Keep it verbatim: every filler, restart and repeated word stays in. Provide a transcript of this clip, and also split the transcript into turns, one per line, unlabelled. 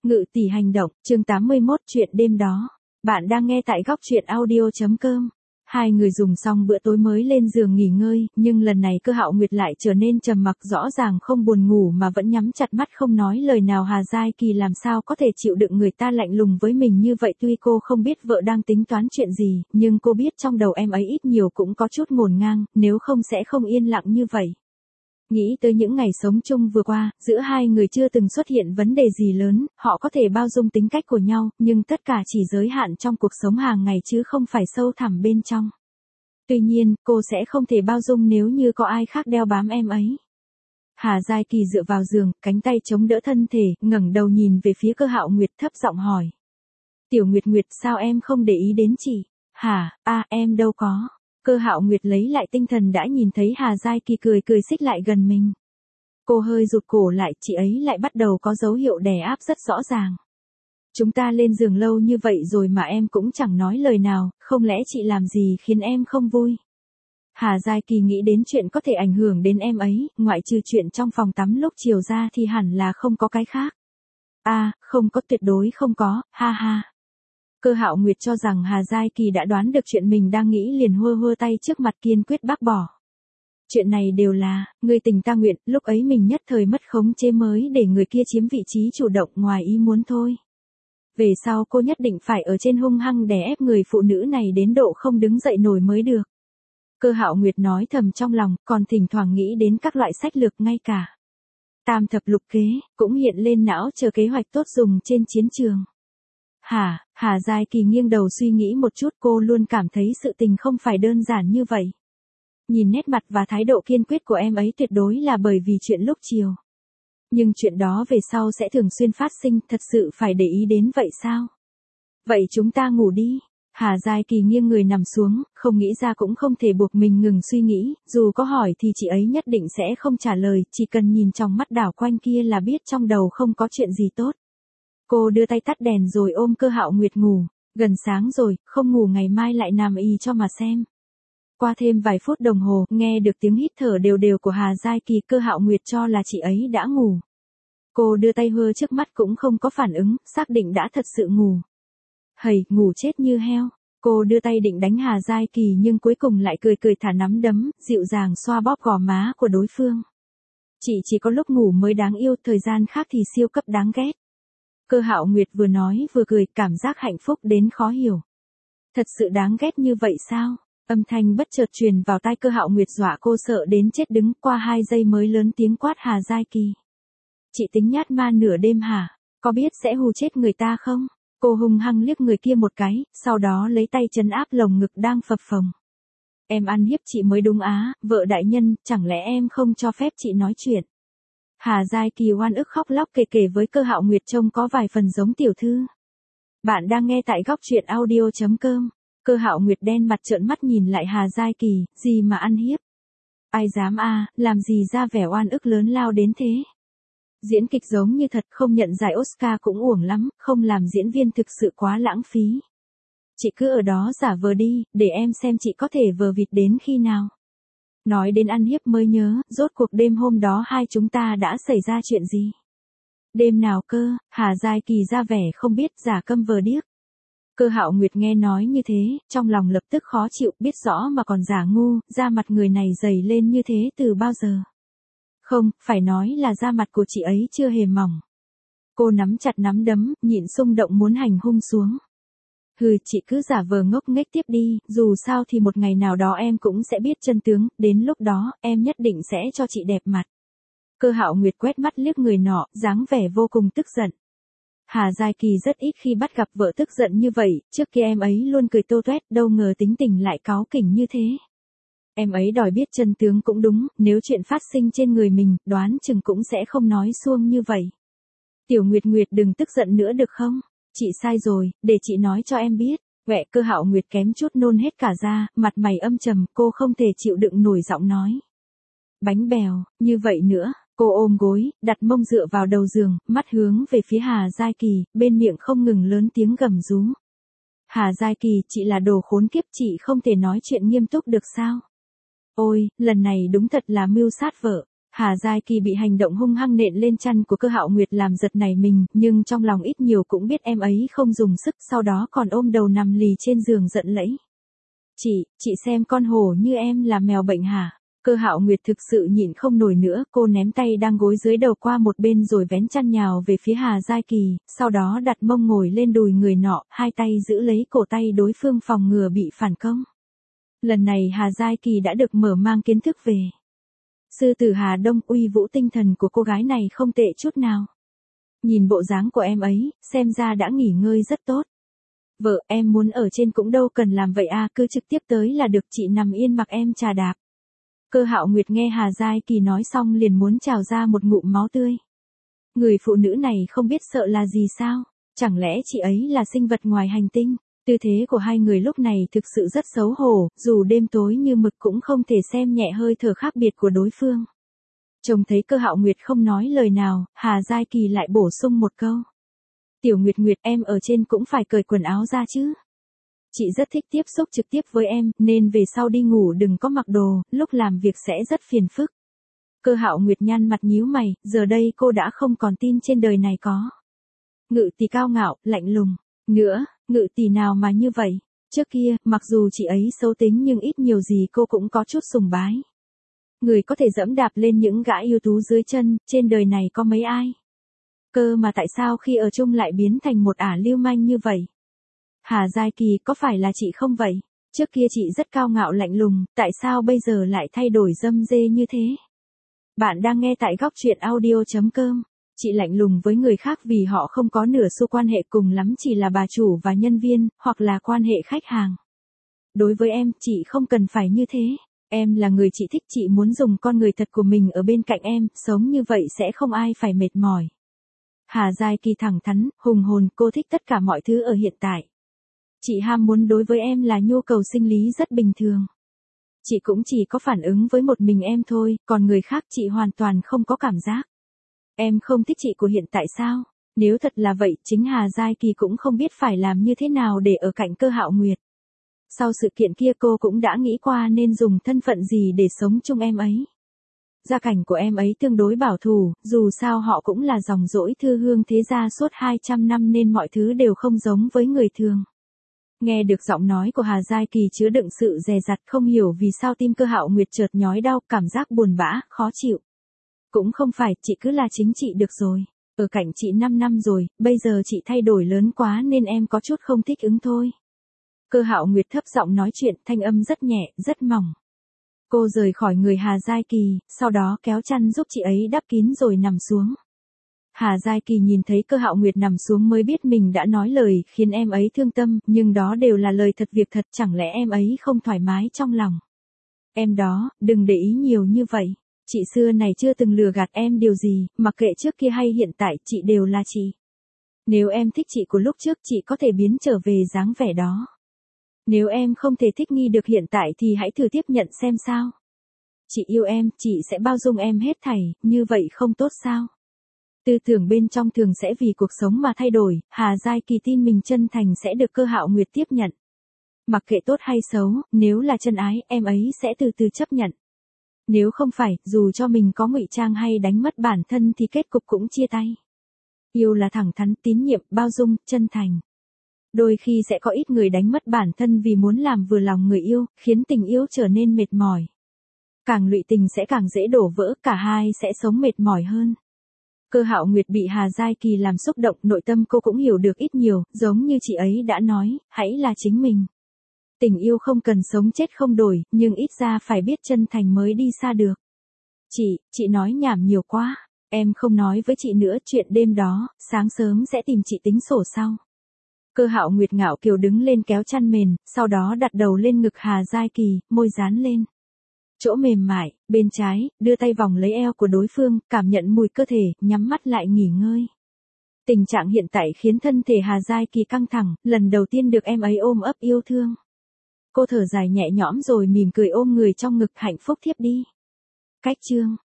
Ngự tỷ hành động, chương tám mươi mốt chuyện đêm đó. Bạn đang nghe tại góc truyện audio chấm com. Hai người dùng xong bữa tối mới lên giường nghỉ ngơi, nhưng lần này Cơ Hạo Nguyệt lại trở nên trầm mặc, rõ ràng không buồn ngủ mà vẫn nhắm chặt mắt không nói lời nào. Hà Giai Kỳ làm sao có thể chịu đựng người ta lạnh lùng với mình như vậy. Tuy cô không biết vợ đang tính toán chuyện gì, nhưng cô biết trong đầu em ấy ít nhiều cũng có chút ngổn ngang, nếu không sẽ không yên lặng như vậy. Nghĩ tới những ngày sống chung vừa qua, giữa hai người chưa từng xuất hiện vấn đề gì lớn, họ có thể bao dung tính cách của nhau, nhưng tất cả chỉ giới hạn trong cuộc sống hàng ngày chứ không phải sâu thẳm bên trong. Tuy nhiên, cô sẽ không thể bao dung nếu như có ai khác đeo bám em ấy. Hà Giai Kỳ dựa vào giường, cánh tay chống đỡ thân thể, ngẩng đầu nhìn về phía Cơ Hạo Nguyệt thấp giọng hỏi. Tiểu Nguyệt Nguyệt, sao em không để ý đến chị? Hả, a em đâu có. Cơ Hạo Nguyệt lấy lại tinh thần đã nhìn thấy Hà Giai Kỳ cười cười xích lại gần mình. Cô hơi rụt cổ lại, chị ấy lại bắt đầu có dấu hiệu đè áp rất rõ ràng. Chúng ta lên giường lâu như vậy rồi mà em cũng chẳng nói lời nào, không lẽ chị làm gì khiến em không vui? Hà Giai Kỳ nghĩ đến chuyện có thể ảnh hưởng đến em ấy, ngoại trừ chuyện trong phòng tắm lúc chiều ra thì hẳn là không có cái khác. À, không có, tuyệt đối không có, ha ha. Cơ Hạo Nguyệt cho rằng Hà Giai Kỳ đã đoán được chuyện mình đang nghĩ, liền hơ hơ tay trước mặt kiên quyết bác bỏ. Chuyện này đều là, người tình ta nguyện, lúc ấy mình nhất thời mất khống chế mới để người kia chiếm vị trí chủ động, ngoài ý muốn thôi. Về sau cô nhất định phải ở trên hung hăng đè ép người phụ nữ này đến độ không đứng dậy nổi mới được. Cơ Hạo Nguyệt nói thầm trong lòng, còn thỉnh thoảng nghĩ đến các loại sách lược, ngay cả tam thập lục kế, cũng hiện lên não chờ kế hoạch tốt dùng trên chiến trường. Hả, Hà Giai Kỳ nghiêng đầu suy nghĩ một chút, cô luôn cảm thấy sự tình không phải đơn giản như vậy. Nhìn nét mặt và thái độ kiên quyết của em ấy tuyệt đối là bởi vì chuyện lúc chiều. Nhưng chuyện đó về sau sẽ thường xuyên phát sinh, thật sự phải để ý đến vậy sao? Vậy chúng ta ngủ đi. Hà Giai Kỳ nghiêng người nằm xuống, không nghĩ ra cũng không thể buộc mình ngừng suy nghĩ, dù có hỏi thì chị ấy nhất định sẽ không trả lời, chỉ cần nhìn trong mắt đảo quanh kia là biết trong đầu không có chuyện gì tốt. Cô đưa tay tắt đèn rồi ôm Cơ Hạo Nguyệt ngủ, gần sáng rồi, không ngủ ngày mai lại nằm y cho mà xem. Qua thêm vài phút đồng hồ, nghe được tiếng hít thở đều đều của Hà Giai Kỳ, Cơ Hạo Nguyệt cho là chị ấy đã ngủ. Cô đưa tay hơ trước mắt cũng không có phản ứng, xác định đã thật sự ngủ. Hầy, ngủ chết như heo. Cô đưa tay định đánh Hà Giai Kỳ nhưng cuối cùng lại cười cười thả nắm đấm, dịu dàng xoa bóp gò má của đối phương. Chị chỉ có lúc ngủ mới đáng yêu, thời gian khác thì siêu cấp đáng ghét. Cơ Hạo Nguyệt vừa nói vừa cười, cảm giác hạnh phúc đến khó hiểu. Thật sự đáng ghét như vậy sao? Âm thanh bất chợt truyền vào tai Cơ Hạo Nguyệt, dọa cô sợ đến chết, đứng qua hai giây mới lớn tiếng quát Hà Giai Kỳ. Chị tính nhát ma nửa đêm hả? Có biết sẽ hù chết người ta không? Cô hung hăng liếc người kia một cái, sau đó lấy tay trấn áp lồng ngực đang phập phồng. Em ăn hiếp chị mới đúng á, vợ đại nhân, chẳng lẽ em không cho phép chị nói chuyện? Hà Giai Kỳ oan ức khóc lóc kể kể với Cơ Hạo Nguyệt, trông có vài phần giống tiểu thư. Bạn đang nghe tại góc truyện audio chấm com. Cơ Hạo Nguyệt đen mặt trợn mắt nhìn lại Hà Giai Kỳ, gì mà ăn hiếp? Ai dám a, làm gì ra vẻ oan ức lớn lao đến thế? Diễn kịch giống như thật, không nhận giải Oscar cũng uổng lắm, không làm diễn viên thực sự quá lãng phí. Chị cứ ở đó giả vờ đi, để em xem chị có thể vờ vịt đến khi nào. Nói đến ăn hiếp mới nhớ, rốt cuộc đêm hôm đó hai chúng ta đã xảy ra chuyện gì? Đêm nào cơ? Hà Giai Kỳ ra vẻ không biết, giả câm vờ điếc. Cơ Hạo Nguyệt nghe nói như thế, trong lòng lập tức khó chịu, biết rõ mà còn giả ngu, da mặt người này dày lên như thế từ bao giờ? Không, phải nói là da mặt của chị ấy chưa hề mỏng. Cô nắm chặt nắm đấm, nhịn xung động muốn hành hung xuống. Hừ, chị cứ giả vờ ngốc nghếch tiếp đi, dù sao thì một ngày nào đó em cũng sẽ biết chân tướng, đến lúc đó, em nhất định sẽ cho chị đẹp mặt. Cơ Hạo Nguyệt quét mắt liếc người nọ, dáng vẻ vô cùng tức giận. Hà Giai Kỳ rất ít khi bắt gặp vợ tức giận như vậy, trước kia em ấy luôn cười tô toét, đâu ngờ tính tình lại cáu kỉnh như thế. Em ấy đòi biết chân tướng cũng đúng, nếu chuyện phát sinh trên người mình, đoán chừng cũng sẽ không nói suông như vậy. Tiểu Nguyệt Nguyệt đừng tức giận nữa được không? Chị sai rồi, để chị nói cho em biết. Quẹ, Cơ Hạo Nguyệt kém chút nôn hết cả ra, mặt mày âm trầm, cô không thể chịu đựng nổi giọng nói. Bánh bèo, như vậy nữa, cô ôm gối, đặt mông dựa vào đầu giường, mắt hướng về phía Hà Giai Kỳ, bên miệng không ngừng lớn tiếng gầm rú. Hà Giai Kỳ, chị là đồ khốn kiếp, chị không thể nói chuyện nghiêm túc được sao? Ôi, lần này đúng thật là mưu sát vợ. Hà Giai Kỳ bị hành động hung hăng nện lên chăn của Cơ Hạo Nguyệt làm giật nảy mình, nhưng trong lòng ít nhiều cũng biết em ấy không dùng sức, sau đó còn ôm đầu nằm lì trên giường giận lẫy. Chị, chị xem con hổ như em là mèo bệnh hả? Cơ Hạo Nguyệt thực sự nhịn không nổi nữa, cô ném tay đang gối dưới đầu qua một bên rồi vén chăn nhào về phía Hà Giai Kỳ, sau đó đặt mông ngồi lên đùi người nọ, hai tay giữ lấy cổ tay đối phương phòng ngừa bị phản công. Lần này Hà Giai Kỳ đã được mở mang kiến thức về sư tử Hà Đông, uy vũ tinh thần của cô gái này không tệ chút nào. Nhìn bộ dáng của em ấy, xem ra đã nghỉ ngơi rất tốt. Vợ, em muốn ở trên cũng đâu cần làm vậy à, cứ trực tiếp tới là được, chị nằm yên mặc em trà đạp. Cơ Hạo Nguyệt nghe Hà Giai Kỳ nói xong liền muốn trào ra một ngụm máu tươi. Người phụ nữ này không biết sợ là gì sao? Chẳng lẽ chị ấy là sinh vật ngoài hành tinh? Tư thế của hai người lúc này thực sự rất xấu hổ, dù đêm tối như mực cũng không thể xem nhẹ hơi thở khác biệt của đối phương. Trông thấy Cơ Hạo Nguyệt không nói lời nào, Hà Giai Kỳ lại bổ sung một câu. Tiểu Nguyệt Nguyệt, em ở trên cũng phải cởi quần áo ra chứ. Chị rất thích tiếp xúc trực tiếp với em, nên về sau đi ngủ đừng có mặc đồ, lúc làm việc sẽ rất phiền phức. Cơ Hạo Nguyệt nhăn mặt nhíu mày, giờ đây cô đã không còn tin trên đời này có Ngự Tỷ cao ngạo, lạnh lùng. Nữa, Ngự Tỷ nào mà như vậy? Trước kia, mặc dù chị ấy xấu tính nhưng ít nhiều gì cô cũng có chút sùng bái. Người có thể dẫm đạp lên những gã yêu tú dưới chân, trên đời này có mấy ai? Cơ mà tại sao khi ở chung lại biến thành một ả lưu manh như vậy? Hà Giai Kỳ, có phải là chị không vậy? Trước kia chị rất cao ngạo lạnh lùng, tại sao bây giờ lại thay đổi dâm dê như thế? Bạn đang nghe tại góc truyện audio chấm com. Chị lạnh lùng với người khác vì họ không có nửa xu quan hệ, cùng lắm chỉ là bà chủ và nhân viên, hoặc là quan hệ khách hàng. Đối với em, chị không cần phải như thế. Em là người chị thích, chị muốn dùng con người thật của mình ở bên cạnh em, sống như vậy sẽ không ai phải mệt mỏi. Hà Giai Kỳ thẳng thắn, hùng hồn, cô thích tất cả mọi thứ ở hiện tại. Chị ham muốn đối với em là nhu cầu sinh lý rất bình thường. Chị cũng chỉ có phản ứng với một mình em thôi, còn người khác chị hoàn toàn không có cảm giác. Em không thích chị của hiện tại sao? Nếu thật là vậy, chính Hà Giai Kỳ cũng không biết phải làm như thế nào để ở cạnh Cơ Hạo Nguyệt. Sau sự kiện kia cô cũng đã nghĩ qua nên dùng thân phận gì để sống chung em ấy. Gia cảnh của em ấy tương đối bảo thủ, dù sao họ cũng là dòng dỗi thư hương thế gia suốt hai trăm năm nên mọi thứ đều không giống với người thường. Nghe được giọng nói của Hà Giai Kỳ chứa đựng sự dè dặt, không hiểu vì sao tim Cơ Hạo Nguyệt chợt nhói đau, cảm giác buồn bã, khó chịu. Cũng không phải, chị cứ là chính chị được rồi. Ở cạnh chị năm năm rồi, bây giờ chị thay đổi lớn quá nên em có chút không thích ứng thôi. Cơ Hạo Nguyệt thấp giọng nói chuyện, thanh âm rất nhẹ, rất mỏng. Cô rời khỏi người Hà Giai Kỳ, sau đó kéo chăn giúp chị ấy đắp kín rồi nằm xuống. Hà Giai Kỳ nhìn thấy Cơ Hạo Nguyệt nằm xuống mới biết mình đã nói lời khiến em ấy thương tâm, nhưng đó đều là lời thật việc thật, chẳng lẽ em ấy không thoải mái trong lòng. Em đó, đừng để ý nhiều như vậy. Chị xưa này chưa từng lừa gạt em điều gì, mặc kệ trước kia hay hiện tại, chị đều là chị. Nếu em thích chị của lúc trước, chị có thể biến trở về dáng vẻ đó. Nếu em không thể thích nghi được hiện tại thì hãy thử tiếp nhận xem sao. Chị yêu em, chị sẽ bao dung em hết thảy, như vậy không tốt sao? Tư tưởng bên trong thường sẽ vì cuộc sống mà thay đổi, Hà Giai Kỳ tin mình chân thành sẽ được Cơ Hạo Nguyệt tiếp nhận. Mặc kệ tốt hay xấu, nếu là chân ái, em ấy sẽ từ từ chấp nhận. Nếu không phải, dù cho mình có ngụy trang hay đánh mất bản thân thì kết cục cũng chia tay. Yêu là thẳng thắn, tín nhiệm, bao dung, chân thành. Đôi khi sẽ có ít người đánh mất bản thân vì muốn làm vừa lòng người yêu, khiến tình yêu trở nên mệt mỏi. Càng lụy tình sẽ càng dễ đổ vỡ, cả hai sẽ sống mệt mỏi hơn. Cơ Hạo Nguyệt bị Hà Giai Kỳ làm xúc động, nội tâm cô cũng hiểu được ít nhiều, giống như chị ấy đã nói, hãy là chính mình. Tình yêu không cần sống chết không đổi, nhưng ít ra phải biết chân thành mới đi xa được. Chị, chị nói nhảm nhiều quá, em không nói với chị nữa, chuyện đêm đó, sáng sớm sẽ tìm chị tính sổ sau. Cơ Hạo Nguyệt ngạo kiều đứng lên kéo chăn mền, sau đó đặt đầu lên ngực Hà Giai Kỳ, môi dán lên chỗ mềm mại, bên trái, đưa tay vòng lấy eo của đối phương, cảm nhận mùi cơ thể, nhắm mắt lại nghỉ ngơi. Tình trạng hiện tại khiến thân thể Hà Giai Kỳ căng thẳng, lần đầu tiên được em ấy ôm ấp yêu thương. Cô thở dài nhẹ nhõm rồi mỉm cười ôm người trong ngực, hạnh phúc thiếp đi. Cách chương